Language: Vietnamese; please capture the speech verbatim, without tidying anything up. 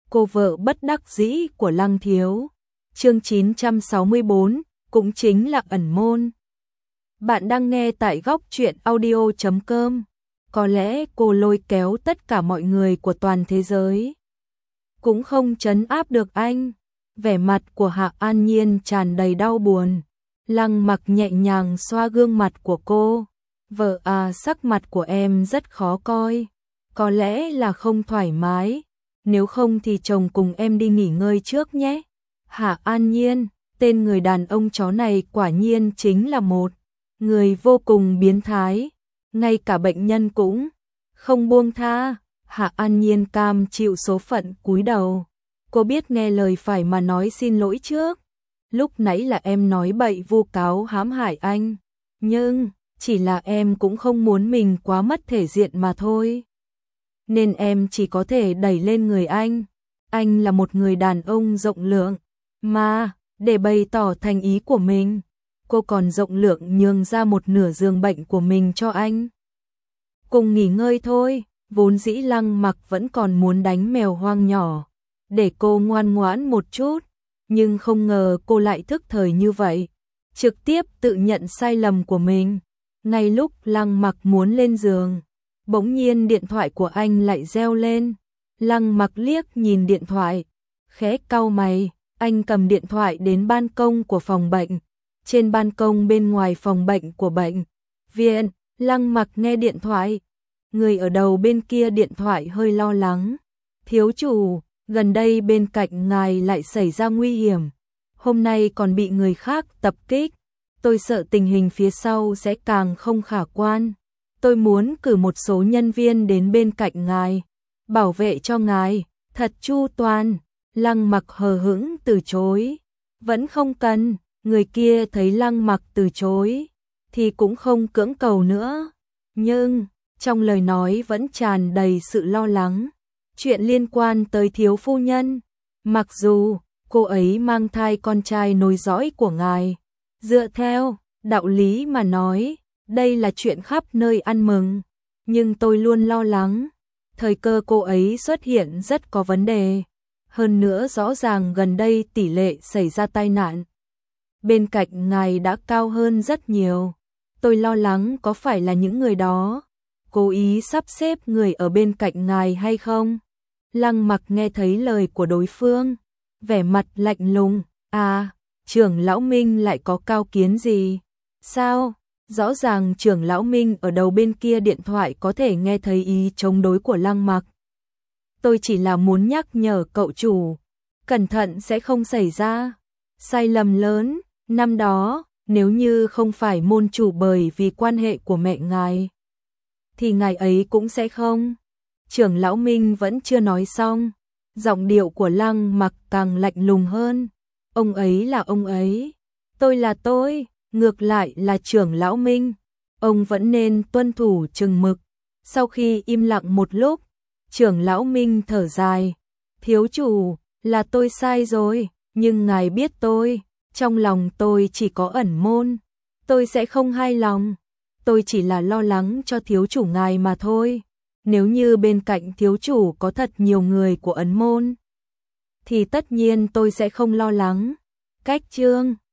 cô vợ bất đắc dĩ của Lăng Thiếu. Chương chín trăm sáu mươi bốn, cũng chính là ẩn môn. Bạn đang nghe tại góc truyện audio chấm com. Có lẽ cô lôi kéo tất cả mọi người của toàn thế giới cũng không trấn áp được anh. Vẻ mặt của Hạ An Nhiên tràn đầy đau buồn. Lăng Mặc nhẹ nhàng xoa gương mặt của cô. Vợ à, sắc mặt của em rất khó coi. Có lẽ là không thoải mái. Nếu không thì chồng cùng em đi nghỉ ngơi trước nhé. Hạ An Nhiên, tên người đàn ông chó này quả nhiên chính là một người vô cùng biến thái. Ngay cả bệnh nhân cũng không buông tha. Hạ An Nhiên cam chịu số phận cúi đầu. Cô biết nghe lời phải mà nói xin lỗi trước. Lúc nãy là em nói bậy vu cáo hãm hại anh. Nhưng, chỉ là em cũng không muốn mình quá mất thể diện mà thôi. Nên em chỉ có thể đẩy lên người anh. Anh là một người đàn ông rộng lượng. Mà, để bày tỏ thành ý của mình, cô còn rộng lượng nhường ra một nửa giường bệnh của mình cho anh. Cùng nghỉ ngơi thôi, vốn dĩ Lăng Mặc vẫn còn muốn đánh mèo hoang nhỏ, để cô ngoan ngoãn một chút, nhưng không ngờ cô lại thức thời như vậy, trực tiếp tự nhận sai lầm của mình. Ngay lúc Lăng Mặc muốn lên giường, bỗng nhiên điện thoại của anh lại reo lên. Lăng Mặc liếc nhìn điện thoại, khẽ cau mày, anh cầm điện thoại đến ban công của phòng bệnh. Trên ban công bên ngoài phòng bệnh của bệnh viện, Lăng Mặc nghe điện thoại. Người ở đầu bên kia điện thoại hơi lo lắng. Thiếu chủ, gần đây bên cạnh ngài lại xảy ra nguy hiểm. Hôm nay còn bị người khác tập kích. Tôi sợ tình hình phía sau sẽ càng không khả quan. Tôi muốn cử một số nhân viên đến bên cạnh ngài, bảo vệ cho ngài, thật chu toàn. Lăng Mặc hờ hững từ chối. Vẫn không cần. Người kia thấy Lăng Mặc từ chối thì cũng không cưỡng cầu nữa. Nhưng, trong lời nói vẫn tràn đầy sự lo lắng. Chuyện liên quan tới thiếu phu nhân. Mặc dù cô ấy mang thai con trai nối dõi của ngài, dựa theo đạo lý mà nói, đây là chuyện khắp nơi ăn mừng. Nhưng tôi luôn lo lắng. Thời cơ cô ấy xuất hiện rất có vấn đề. Hơn nữa rõ ràng gần đây tỷ lệ xảy ra tai nạn bên cạnh ngài đã cao hơn rất nhiều. Tôi lo lắng có phải là những người đó cố ý sắp xếp người ở bên cạnh ngài hay không? Lăng Mặc nghe thấy lời của đối phương, vẻ mặt lạnh lùng. À, trưởng lão Minh lại có cao kiến gì? Sao? Rõ ràng trưởng lão Minh ở đầu bên kia điện thoại có thể nghe thấy ý chống đối của Lăng Mặc. Tôi chỉ là muốn nhắc nhở cậu chủ, cẩn thận sẽ không xảy ra sai lầm lớn. Năm đó, nếu như không phải môn chủ bởi vì quan hệ của mẹ ngài, thì ngài ấy cũng sẽ không. Trưởng lão Minh vẫn chưa nói xong, giọng điệu của Lăng Mặc càng lạnh lùng hơn. Ông ấy là ông ấy, tôi là tôi, ngược lại là trưởng lão Minh. Ông vẫn nên tuân thủ chừng mực. Sau khi im lặng một lúc, trưởng lão Minh thở dài. Thiếu chủ, là tôi sai rồi, nhưng ngài biết tôi, trong lòng tôi chỉ có ẩn môn. Tôi sẽ không hài lòng. Tôi chỉ là lo lắng cho thiếu chủ ngài mà thôi. Nếu như bên cạnh thiếu chủ có thật nhiều người của ẩn môn, thì tất nhiên tôi sẽ không lo lắng. Cách chương